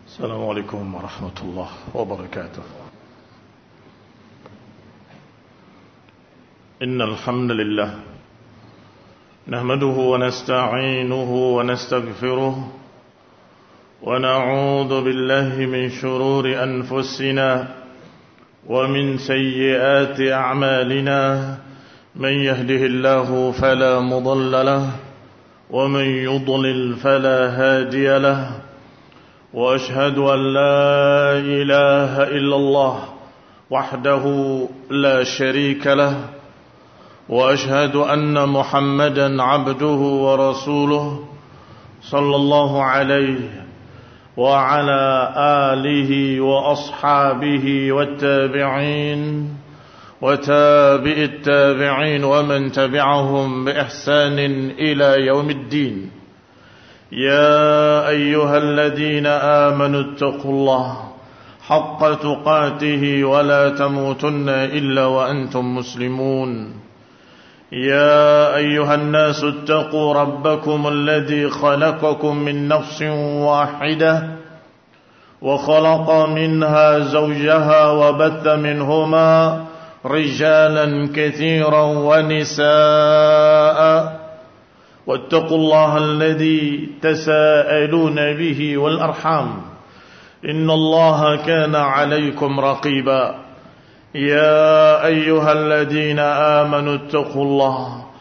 السلام عليكم ورحمة الله وبركاته. إن الحمد لله نحمده ونستعينه ونستغفره ونعوذ بالله من شرور أنفسنا ومن سيئات أعمالنا من يهده الله فلا مضل له ومن يضلل فلا هادي له وأشهد أن لا إله إلا الله وحده لا شريك له وأشهد أن محمدا عبده ورسوله صلى الله عليه وعلى آله وأصحابه والتابعين وتابع التابعين ومن تبعهم بإحسان إلى يوم الدين. يا أيها الذين آمنوا اتقوا الله حق تقاته ولا تموتن إلا وأنتم مسلمون. يا أيها الناس اتقوا ربكم الذي خلقكم من نفس واحدة وخلق منها زوجها وبث منهما رجالا كثيرا ونساء واتقوا الله الذي تساءلون به والأرحام إن الله كان عليكم رقيبا. يا أيها الذين آمنوا اتقوا الله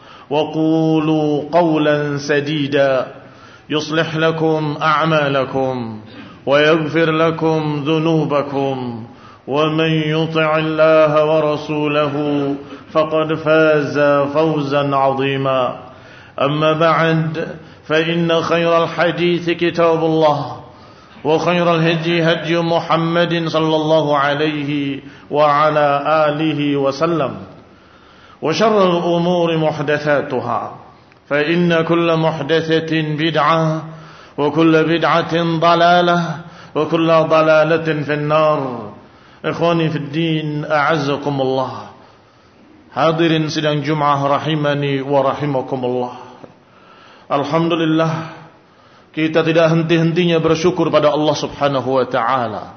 وقولوا قولا سديدا يصلح لكم أعمالكم ويغفر لكم ذنوبكم ومن يطع الله ورسوله فقد فاز فوزا عظيما. أما بعد فإن خير الحديث كتاب الله وخير الهدي هدي محمد صلى الله عليه وعلى آله وسلم وشر الأمور محدثاتها فإن كل محدثة بدعة وكل بدعة ضلالة وكل ضلالة في النار. إخواني في الدين أعزكم الله. Hadirin sidang Jum'ah rahimani wa rahimakumullah. Alhamdulillah, kita tidak henti-hentinya bersyukur pada Allah Subhanahu wa ta'ala,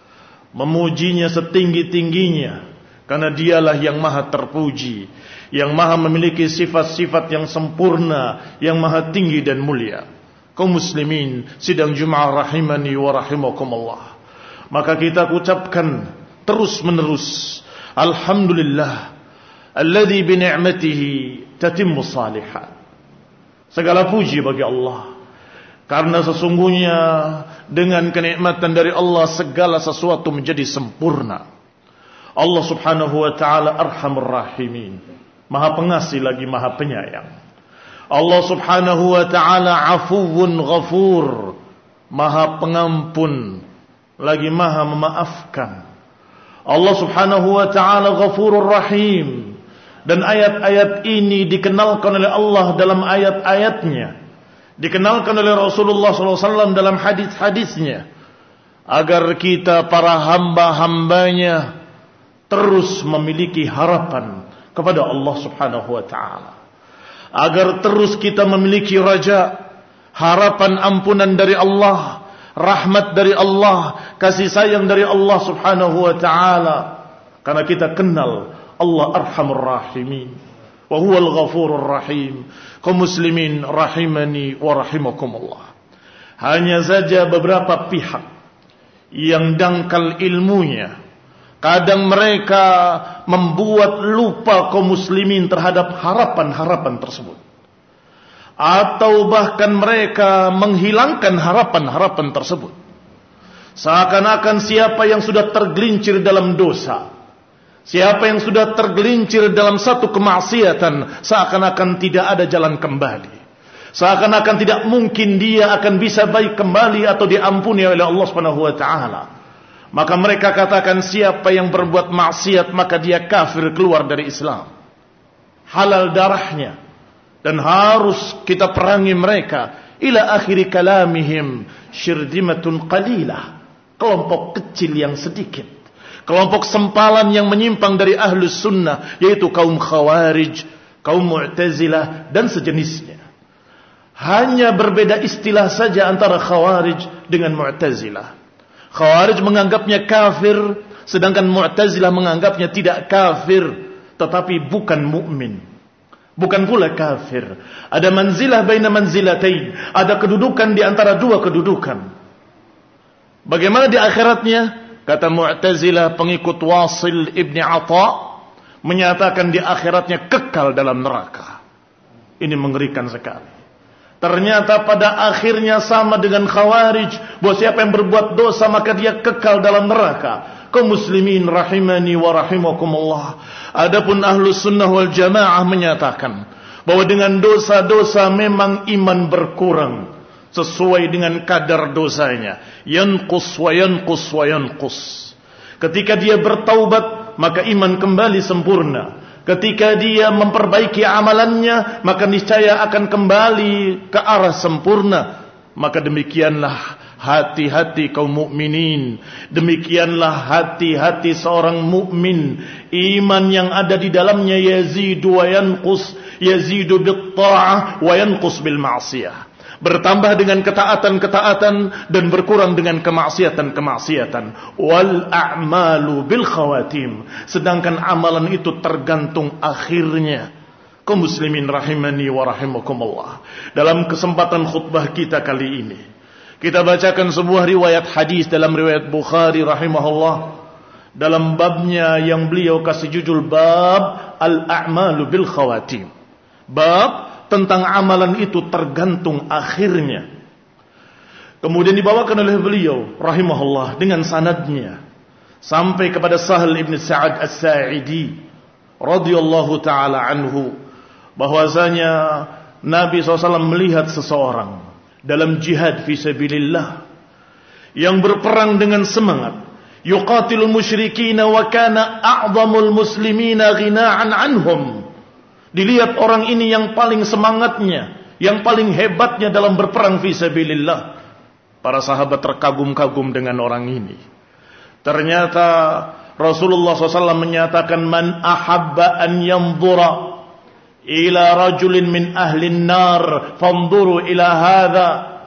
memujinya setinggi-tingginya, karena dialah yang maha terpuji, yang maha memiliki sifat-sifat yang sempurna, yang maha tinggi dan mulia. Kaum muslimin sidang Jum'ah rahimani wa rahimakumullah, maka kita ucapkan terus menerus alhamdulillah alladzi bi ni'matihi tatimmu shalihat. Segala puji bagi Allah, karena sesungguhnya dengan kenikmatan dari Allah segala sesuatu menjadi sempurna. Allah Subhanahu wa ta'ala arhamur rahimin, maha pengasih lagi maha penyayang. Allah Subhanahu wa ta'ala afuwun ghafur, maha pengampun lagi maha memaafkan. Allah Subhanahu wa ta'ala ghafurur rahim. Dan ayat-ayat ini dikenalkan oleh Allah dalam ayat-ayatnya, dikenalkan oleh Rasulullah SAW dalam hadis-hadisnya, agar kita para hamba-hambanya terus memiliki harapan kepada Allah Subhanahu wa ta'ala, agar terus kita memiliki raja, harapan ampunan dari Allah, rahmat dari Allah, kasih sayang dari Allah Subhanahu wa ta'ala, karena kita kenal Allah arhamur rahimin wa huwal ghafurur rahim. Kaum muslimin rahimani wa rahimakumullah. Hanya saja beberapa pihak yang dangkal ilmunya, kadang mereka membuat lupa kaum muslimin terhadap harapan-harapan tersebut, atau bahkan mereka menghilangkan harapan-harapan tersebut. Seakan-akan siapa yang sudah tergelincir dalam dosa, siapa yang sudah tergelincir dalam satu kemaksiatan, seakan-akan tidak ada jalan kembali, seakan-akan tidak mungkin dia akan bisa baik kembali atau diampuni oleh Allah Subhanahu wa ta'ala. Maka mereka katakan siapa yang berbuat maksiat maka dia kafir, keluar dari Islam, halal darahnya, dan harus kita perangi mereka. Ila akhiri kalamihim syirdimatun qalilah, kelompok kecil yang sedikit, kelompok sempalan yang menyimpang dari ahlus sunnah, yaitu kaum khawarij, kaum mu'tazilah dan sejenisnya. Hanya berbeda istilah saja antara khawarij dengan mu'tazilah. Khawarij menganggapnya kafir, sedangkan Mu'tazilah menganggapnya tidak kafir, tetapi bukan mukmin. Bukan pula kafir. Ada manzilah baina manzilatain. Ada kedudukan di antara dua kedudukan. Bagaimana di akhiratnya? Kata Mu'tazilah, pengikut Wasil ibn Atha, menyatakan di akhiratnya kekal dalam neraka. Ini mengerikan sekali. Ternyata pada akhirnya sama dengan Khawarij, bahwa siapa yang berbuat dosa maka dia kekal dalam neraka. Kaum muslimin rahimani wa rahimakumullah. Adapun Ahlus Sunnah wal Jamaah menyatakan bahwa dengan dosa-dosa memang iman berkurang sesuai dengan kadar dosanya. Yanqus wa yanqus wa yanqus. Ketika dia bertaubat, maka iman kembali sempurna. Ketika dia memperbaiki amalannya, maka niscaya akan kembali ke arah sempurna. Maka demikianlah hati-hati kaum mukminin. Demikianlah hati-hati seorang mukmin. Iman yang ada di dalamnya yazidu wa yanqus, yazidu bil ta'ah wa yanqus bil ma'siyah. Bertambah dengan ketaatan-ketaatan dan berkurang dengan kemaksiatan-kemaksiatan. Wal a'malu bil khawatim. Sedangkan amalan itu tergantung akhirnya. Kaum muslimin rahimani wa rahimakumullah. Dalam kesempatan khutbah kita kali ini, kita bacakan sebuah riwayat hadis dalam riwayat Bukhari rahimahullah. Dalam babnya yang beliau kasih judul bab al-a'malu bil khawatim. Bab tentang amalan itu tergantung akhirnya. Kemudian dibawakan oleh beliau rahimahullah dengan sanadnya sampai kepada Sahal ibn Sa'ad As-Sa'idi radhiyallahu ta'ala anhu, bahwasanya Nabi SAW melihat seseorang dalam jihad fisabilillah yang berperang dengan semangat, yuqatilul musyrikin wa kana a'zamul muslimina ghina'an anhum. Dilihat orang ini yang paling semangatnya, yang paling hebatnya dalam berperang fisabilillah. Para sahabat terkagum-kagum dengan orang ini. Ternyata Rasulullah SAW menyatakan, man ahabba an yanzura ila rajulin min ahlin nar fanzuru ila hadha.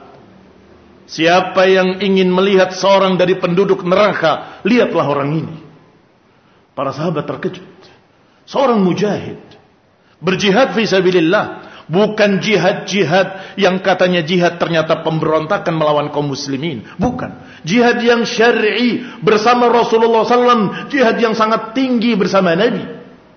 Siapa yang ingin melihat seorang dari penduduk neraka, lihatlah orang ini. Para sahabat terkejut. Seorang mujahid berjihad fisabilillah, bukan jihad-jihad yang katanya jihad ternyata pemberontakan melawan kaum muslimin. Bukan. Jihad yang syar'i bersama Rasulullah SAW, jihad yang sangat tinggi bersama Nabi.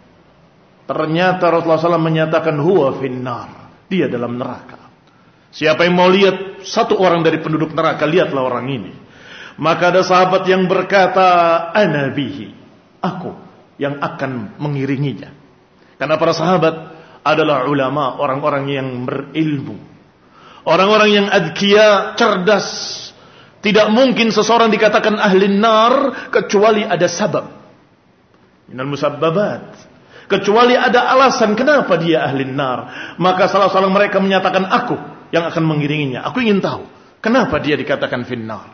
Ternyata Rasulullah SAW menyatakan huwa finnar, dia dalam neraka. Siapa yang mau lihat satu orang dari penduduk neraka, lihatlah orang ini. Maka ada sahabat yang berkata, ana bihi, aku yang akan mengiringinya. Karena para sahabat adalah ulama, orang-orang yang berilmu, orang-orang yang adkiya, cerdas. Tidak mungkin seseorang dikatakan ahli nar kecuali ada sabab minal musabbabat, kecuali ada alasan kenapa dia ahli nar. Maka salah seorang mereka menyatakan, aku yang akan mengiringinya, aku ingin tahu kenapa dia dikatakan finnar.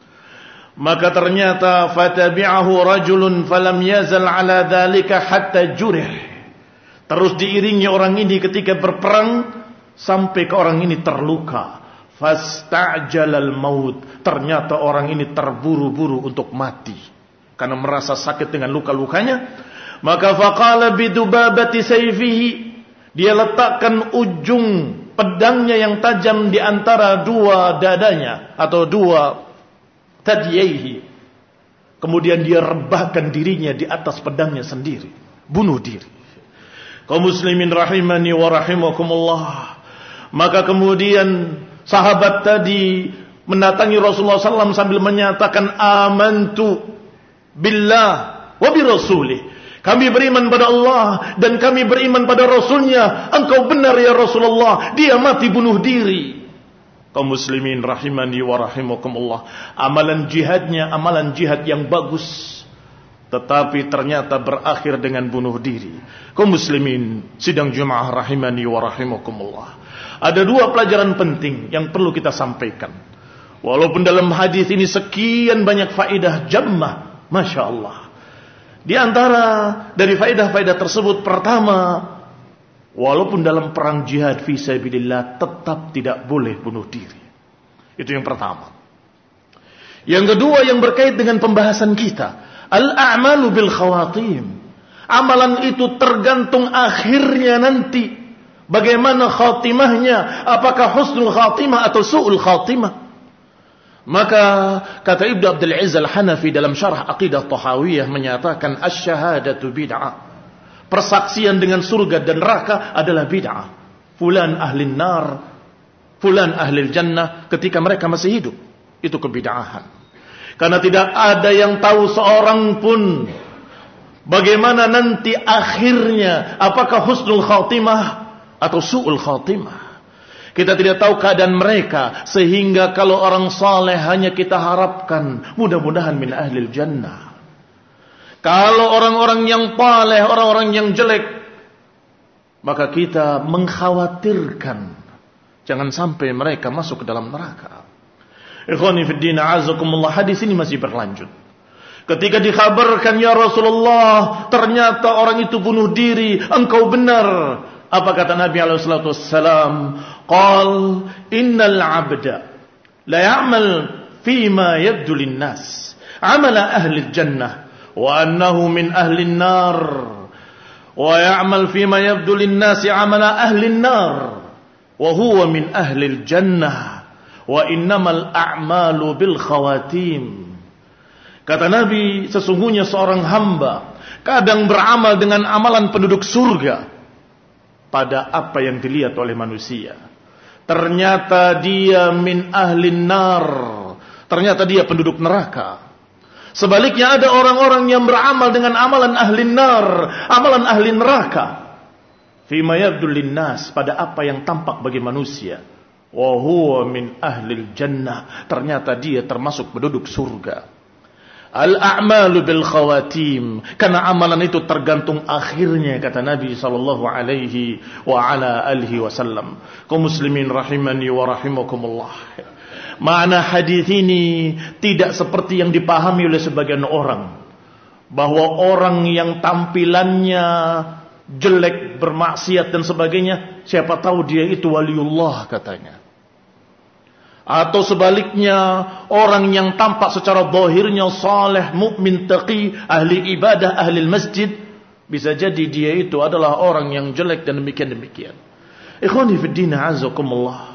Maka ternyata fatabi'ahu rajulun falam yazal ala dhalika hatta jurih. Terus diiringi orang ini ketika berperang sampai ke orang ini terluka. Fasta'jalal maut. Ternyata orang ini terburu-buru untuk mati karena merasa sakit dengan luka-lukanya. Maka faqala bidubabati sayfihi. Dia letakkan ujung pedangnya yang tajam di antara dua dadanya atau dua tadyaihi. Kemudian dia rebahkan dirinya di atas pedangnya sendiri, bunuh diri. Kaum muslimin rahimani wa rahimakumullah. Maka kemudian sahabat tadi mendatangi Rasulullah SAW sambil menyatakan, amantu billah wa bi rasulih. Kami beriman pada Allah dan kami beriman pada Rasulnya. Engkau benar ya Rasulullah, dia mati bunuh diri. Kaum muslimin rahimani wa rahimakumullah. Amalan jihadnya amalan jihad yang bagus, tetapi ternyata berakhir dengan bunuh diri. Kaum muslimin sidang Jumaah rahimani wa rahimakumullah. Ada dua pelajaran penting yang perlu kita sampaikan. Walaupun dalam hadis ini sekian banyak faedah jammah, Masya Allah. Di antara dari faedah-faedah tersebut, pertama, walaupun dalam perang jihad fisabilillah tetap tidak boleh bunuh diri. Itu yang pertama. Yang kedua yang berkait dengan pembahasan kita, al-a'malu bil khawatim. Amalan itu tergantung akhirnya nanti. Bagaimana khatimahnya? Apakah husnul khatimah atau su'ul khatimah? Maka kata Ibnu Abdul Aziz Al-Hanafi dalam syarah Aqidah Tahawiyah menyatakan asyhadatu bid'ah. Persaksian dengan surga dan neraka adalah bid'ah. Fulan ahlin nar, fulan ahlil jannah ketika mereka masih hidup. Itu kebid'ahan. Karena tidak ada yang tahu seorang pun bagaimana nanti akhirnya, apakah husnul khatimah atau su'ul khatimah. Kita tidak tahu keadaan mereka, sehingga kalau orang saleh hanya kita harapkan mudah-mudahan min ahlil jannah. Kalau orang-orang yang paleh, orang-orang yang jelek, maka kita mengkhawatirkan jangan sampai mereka masuk ke dalam neraka. Ikhwani fid din, a'azakumullah, hadis ini masih berlanjut. Ketika dikhabarkan, ya Rasulullah, ternyata orang itu bunuh diri, engkau benar. Apa kata Nabi alaihi salatu wassalam? Qal innal 'abda la ya'mal fima yabdu lin-nas 'amala ahli al-jannah wa annahu min ahli an-nar wa ya'mal fima yabdu lin-nas 'amala ahli an-nar wa huwa min ahli al-jannah wa innamal a'malu bil khawatim. Kata Nabi, sesungguhnya seorang hamba kadang beramal dengan amalan penduduk surga pada apa yang dilihat oleh manusia. Ternyata dia min ahlin nar, ternyata dia penduduk neraka. Sebaliknya ada orang-orang yang beramal dengan amalan ahlin nar, amalan ahli neraka. Fima yabdul linnas, pada apa yang tampak bagi manusia. Wa huwa min ahlil jannah, ternyata dia termasuk penduduk surga. Al-a'malu bil khawatim, karena amalan itu tergantung akhirnya, kata Nabi sallallahu alaihi wa ala alihi wasallam. Kaum muslimin rahimani wa rahimakumullah. Makna hadis ini tidak seperti yang dipahami oleh sebagian orang, bahwa orang yang tampilannya jelek, bermaksiat dan sebagainya, siapa tahu dia itu waliullah katanya. Atau sebaliknya, orang yang tampak secara zahirnya saleh, mukmin, taqi, ahli ibadah, ahli masjid, bisa jadi dia itu adalah orang yang jelek dan demikian-demikian. Ikhwani fid din, azakumullah.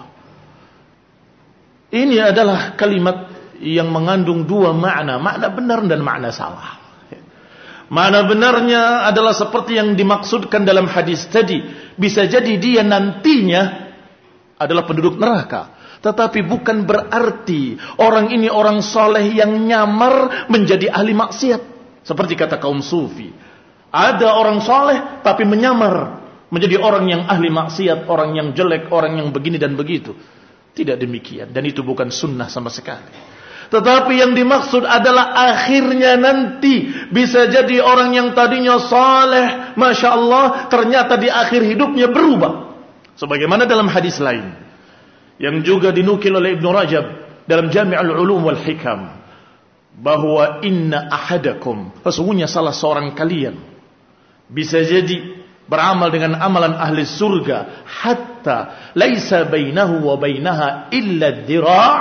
Ini adalah kalimat yang mengandung dua makna, makna benar dan makna salah. Makna benarnya adalah seperti yang dimaksudkan dalam hadis tadi. Bisa jadi dia nantinya adalah penduduk neraka. Tetapi bukan berarti orang ini orang soleh yang nyamar menjadi ahli maksiat. Seperti kata kaum sufi. Ada orang soleh tapi menyamar menjadi orang yang ahli maksiat, orang yang jelek, orang yang begini dan begitu. Tidak demikian. Dan itu bukan sunnah sama sekali. Tetapi yang dimaksud adalah akhirnya nanti. Bisa jadi orang yang tadinya soleh, Masya Allah, ternyata di akhir hidupnya berubah. Sebagaimana dalam hadis lain yang juga dinukil oleh Ibnu Rajab dalam Jami'ul Ulum wal Hikam, bahwa inna ahadakum, sesungguhnya salah seorang kalian bisa jadi beramal dengan amalan ahli surga hatta laisa bainahu wa bainaha illa dhira'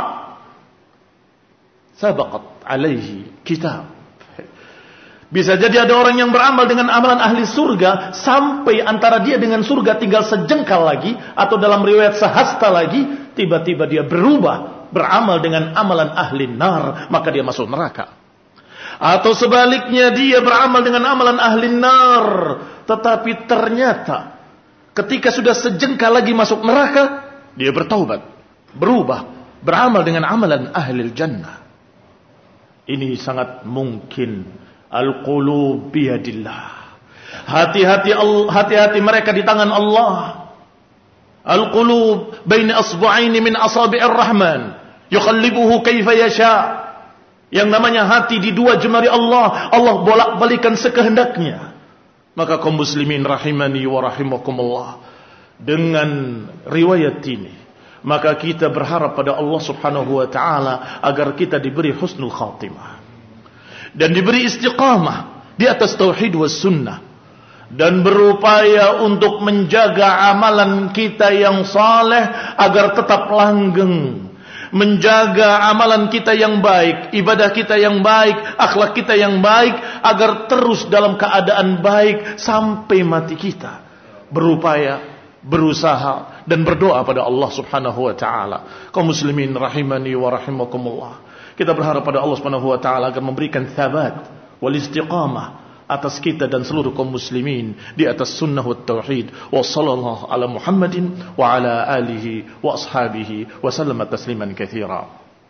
sabaqat alaihi kitab. Bisa jadi ada orang yang beramal dengan amalan ahli surga sampai antara dia dengan surga tinggal sejengkal lagi, atau dalam riwayat sehasta lagi, tiba-tiba dia berubah beramal dengan amalan ahli nar, maka dia masuk neraka. Atau sebaliknya, dia beramal dengan amalan ahli nar, tetapi ternyata ketika sudah sejengkal lagi masuk neraka, dia bertaubat, berubah, beramal dengan amalan ahli jannah. Ini sangat mungkin. Al-qulub biyadillah. Hati-hati mereka di tangan Allah. Al-qulub baina asbu'aini min asabi'ir rahman, yuqallibuhu kaifa yasha. Yang namanya hati di dua jemari Allah, Allah bolak-balikan sekehendaknya. Maka kaum muslimin rahimani wa rahimakumullah, dengan riwayat ini, maka kita berharap pada Allah Subhanahu wa taala agar kita diberi husnul khatimah dan diberi istiqamah di atas tauhid was sunnah, dan berupaya untuk menjaga amalan kita yang saleh agar tetap langgeng, menjaga amalan kita yang baik, ibadah kita yang baik, akhlak kita yang baik, agar terus dalam keadaan baik sampai mati kita. Berupaya, berusaha, dan berdoa pada Allah subhanahu wa ta'ala. Kaum muslimin rahimani wa rahimakumullah, kita berharap pada Allah subhanahu wa ta'ala agar memberikan thabat wal istiqamah atas kita dan seluruh kaum muslimin di atas sunnah wa tauhid. Wa sallallahu ala Muhammadin wa ala alihi wa ashabihi wa sallama tasliman katsira.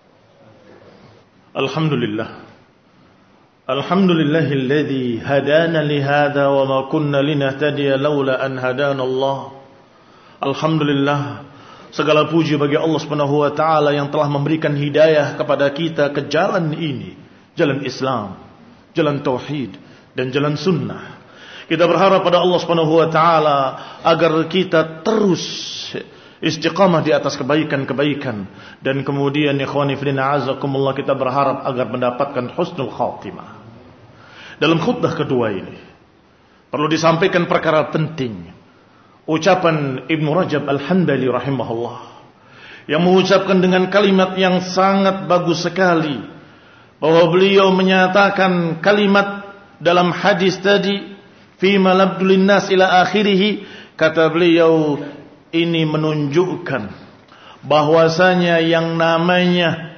Alhamdulillahilladzi hadana li hadza wa ma kunna linahtadiya laula an hadana Allah. Alhamdulillah, segala puji bagi Allah Subhanahu wa taala yang telah memberikan hidayah kepada kita ke jalan ini, jalan Islam, jalan tauhid dan jalan sunnah. Kita berharap pada Allah Subhanahu wa taala agar kita terus istiqamah di atas kebaikan-kebaikan, dan kemudian ikhwani fillah azakumullah, kita berharap agar mendapatkan husnul khatimah. Dalam khutbah kedua ini perlu disampaikan perkara penting, ucapan Ibnu Rajab Al-Hanbali rahimahullah, yang mengucapkan dengan kalimat yang sangat bagus sekali, bahwa beliau menyatakan kalimat dalam hadis tadi, fima labdulin nas ila akhirih, kata beliau, ini menunjukkan bahwasanya yang namanya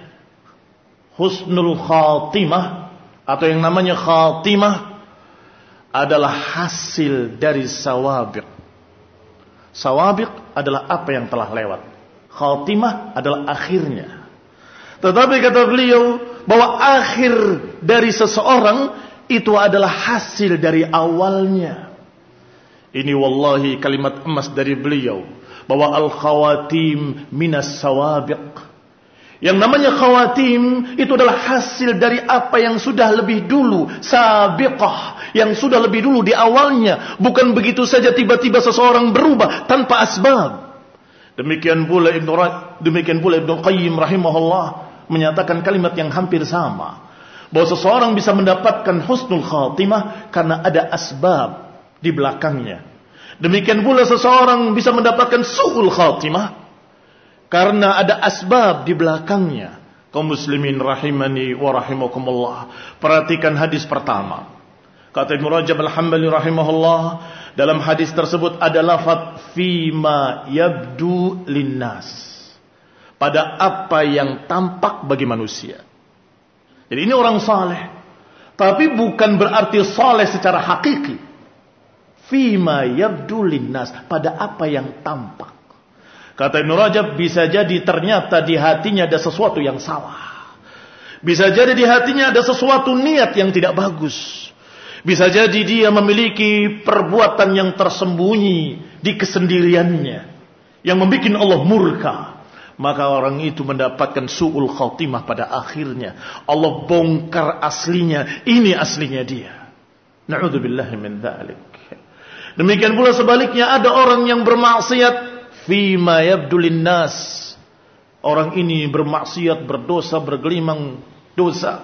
husnul khatimah atau yang namanya khatimah adalah hasil dari sawabiq. Sawabiq adalah apa yang telah lewat, khatimah adalah akhirnya. Tetapi kata beliau bahwa akhir dari seseorang itu adalah hasil dari awalnya. Ini wallahi kalimat emas dari beliau, bahwa al-khawatim minas sawabiq. Yang namanya khawatim itu adalah hasil dari apa yang sudah lebih dulu, sabiqah, yang sudah lebih dulu di awalnya. Bukan begitu saja tiba-tiba seseorang berubah tanpa asbab. Demikian pula Ibnu Qayyim rahimahullah menyatakan kalimat yang hampir sama, bahwa seseorang bisa mendapatkan husnul khatimah karena ada asbab di belakangnya. Demikian pula seseorang bisa mendapatkan su'ul khatimah karena ada asbab di belakangnya. Kaum muslimin rahimani wa rahimakumullah, perhatikan hadis pertama. Kata Ibnu Rajab Al-Hanbali rahimahullah, dalam hadis tersebut ada lafaz fima yabdu linnas, pada apa yang tampak bagi manusia. Jadi ini orang saleh, tapi bukan berarti saleh secara hakiki. Fima yabdu linnas, pada apa yang tampak. Kata Ibnu Rajab, bisa jadi ternyata di hatinya ada sesuatu yang salah. Bisa jadi di hatinya ada sesuatu niat yang tidak bagus. Bisa jadi dia memiliki perbuatan yang tersembunyi di kesendiriannya, yang membuat Allah murka. Maka orang itu mendapatkan su'ul khatimah pada akhirnya. Allah bongkar aslinya. Ini aslinya dia. Na'udzubillahi min dzalik. Demikian pula sebaliknya, ada orang yang bermaksiat fima yabdulin nas. Orang ini bermaksiat, berdosa, bergelimang dosa,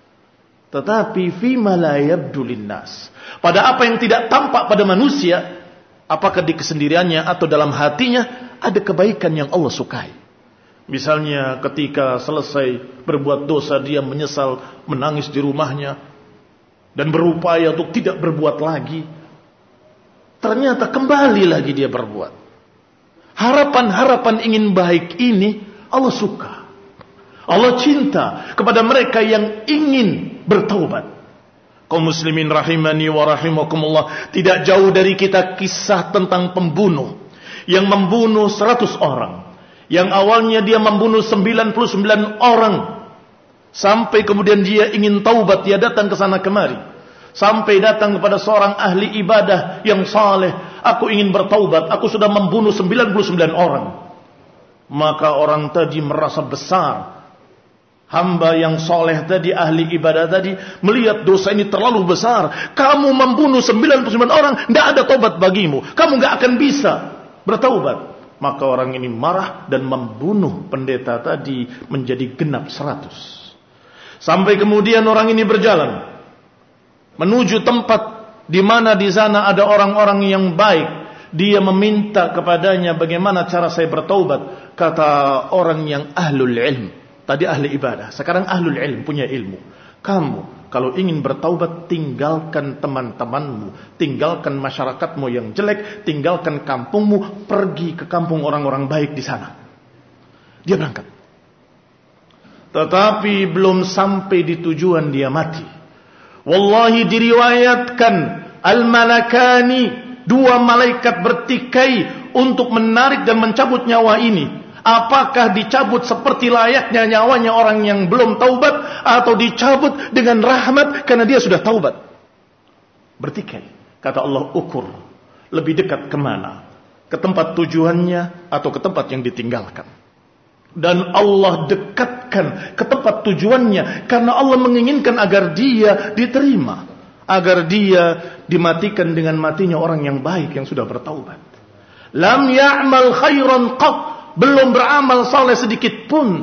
tetapi fima la yabdulin nas, pada apa yang tidak tampak pada manusia, apakah di kesendiriannya atau dalam hatinya ada kebaikan yang Allah sukai. Misalnya ketika selesai berbuat dosa, dia menyesal, menangis di rumahnya, dan berupaya untuk tidak berbuat lagi. Ternyata kembali lagi dia berbuat. Harapan-harapan ingin baik ini Allah suka. Allah cinta kepada mereka yang ingin bertaubat. Kaum muslimin rahimani wa rahimakumullah, tidak jauh dari kita kisah tentang pembunuh yang membunuh 100 orang. Yang awalnya dia membunuh 99 orang. Sampai kemudian dia ingin taubat, dia datang ke sana kemari. Sampai datang kepada seorang ahli ibadah yang saleh. Aku ingin bertaubat, aku sudah membunuh 99 orang. Maka orang tadi merasa besar. Hamba yang soleh tadi, ahli ibadah tadi, melihat dosa ini terlalu besar. Kamu membunuh 99 orang, tidak ada taubat bagimu. Kamu tidak akan bisa bertaubat. Maka orang ini marah dan membunuh pendeta tadi menjadi genap 100. Sampai kemudian orang ini berjalan menuju tempat di mana di sana ada orang-orang yang baik Dia meminta kepadanya, bagaimana cara saya bertaubat? Kata orang yang ahlul ilm. Tadi ahli ibadah, sekarang ahlul ilm, punya ilmu. Kamu kalau ingin bertaubat, tinggalkan teman-temanmu, tinggalkan masyarakatmu yang jelek, tinggalkan kampungmu, pergi ke kampung orang-orang baik di sana. Dia berangkat. Tetapi belum sampai di tujuan dia mati. Wallahi diriwayatkan al-malakani, dua malaikat bertikai untuk menarik dan mencabut nyawa ini. Apakah dicabut seperti layaknya nyawanya orang yang belum taubat, atau dicabut dengan rahmat karena dia sudah taubat? Bertikai. Kata Allah, ukur lebih dekat kemana? Ke tempat tujuannya atau ke tempat yang ditinggalkan? Dan Allah dekatkan ke tempat tujuannya karena Allah menginginkan agar dia diterima, agar dia dimatikan dengan matinya orang yang baik yang sudah bertaubat. Lam ya'mal khairan qat, belum beramal saleh sedikit pun.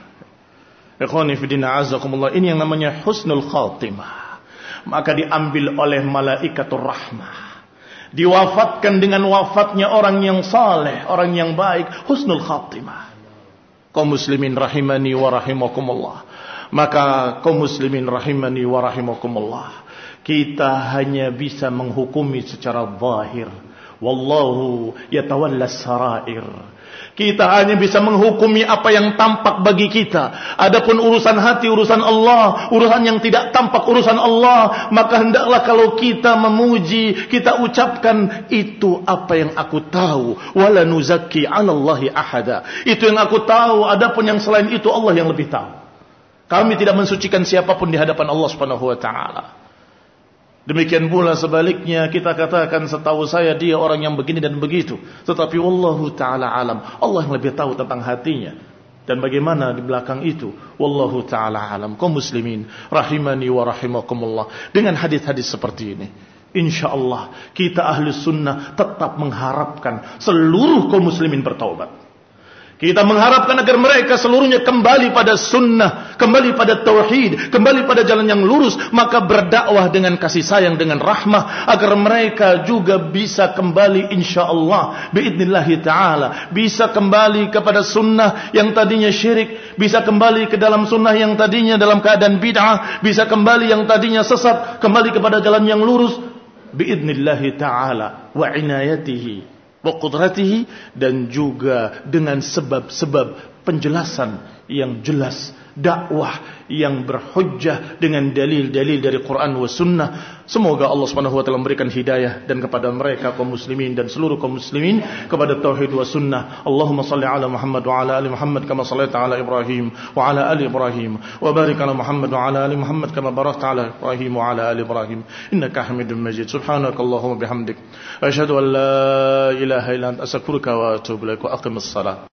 Ikhwani fillah azakumullah, ini yang namanya husnul khatimah. Maka diambil oleh malaikatur rahmah, diwafatkan dengan wafatnya orang yang saleh, orang yang baik, husnul khatimah. Kaum muslimin rahimani wa rahimakumullah. Maka kaum muslimin rahimani wa rahimakumullah, kita hanya bisa menghukumi secara zahir. Wallahu yatawalla sarair. Kita hanya bisa menghukumi apa yang tampak bagi kita. Adapun urusan hati, urusan Allah. Urusan yang tidak tampak, urusan Allah. Maka hendaklah kalau kita memuji, kita ucapkan, itu apa yang aku tahu. Wala nuzakki 'alallahi ahada. Itu yang aku tahu. Adapun yang selain itu, Allah yang lebih tahu. Kami tidak mensucikan siapapun di hadapan Allah Subhanahu wa taala. Demikian pula sebaliknya, kita katakan setahu saya dia orang yang begini dan begitu, tetapi wallahu taala alam, Allah yang lebih tahu tentang hatinya dan bagaimana di belakang itu. Wallahu taala alam. Kaum muslimin rahimani wa rahimakumullah, dengan hadis-hadis seperti ini, insyaallah kita ahli sunnah tetap mengharapkan seluruh kaum muslimin bertaubat. Kita mengharapkan agar mereka seluruhnya kembali pada sunnah, kembali pada tauhid, kembali pada jalan yang lurus. Maka berdakwah dengan kasih sayang, dengan rahmah, agar mereka juga bisa kembali insyaallah biidnillahi ta'ala, bisa kembali kepada sunnah yang tadinya syirik, bisa kembali ke dalam sunnah yang tadinya dalam keadaan bid'ah, bisa kembali yang tadinya sesat, kembali kepada jalan yang lurus biidnillahi ta'ala wa inayatihi wa qudratihi, dan juga dengan sebab-sebab penjelasan yang jelas, dakwah yang berhujjah dengan dalil-dalil dari Quran wa sunnah. Semoga Allah Subhanahu wa taala memberikan hidayah dan kepada mereka kaum muslimin dan seluruh kaum muslimin kepada tauhid wa sunnah. Allahumma salli ala Muhammad wa ala ali Muhammad kama shallaita ala Ibrahim wa ala ali Ibrahim, wa barik ala Muhammad wa ala ali Muhammad kama barakta ala Ibrahim wa ala ali Ibrahim innaka Hamidum Majid. Subhanakallahumma bihamdik, asyhadu an la ilaha illa anta astaghfiruka wa atubu ilaik. Wa aqimus salat.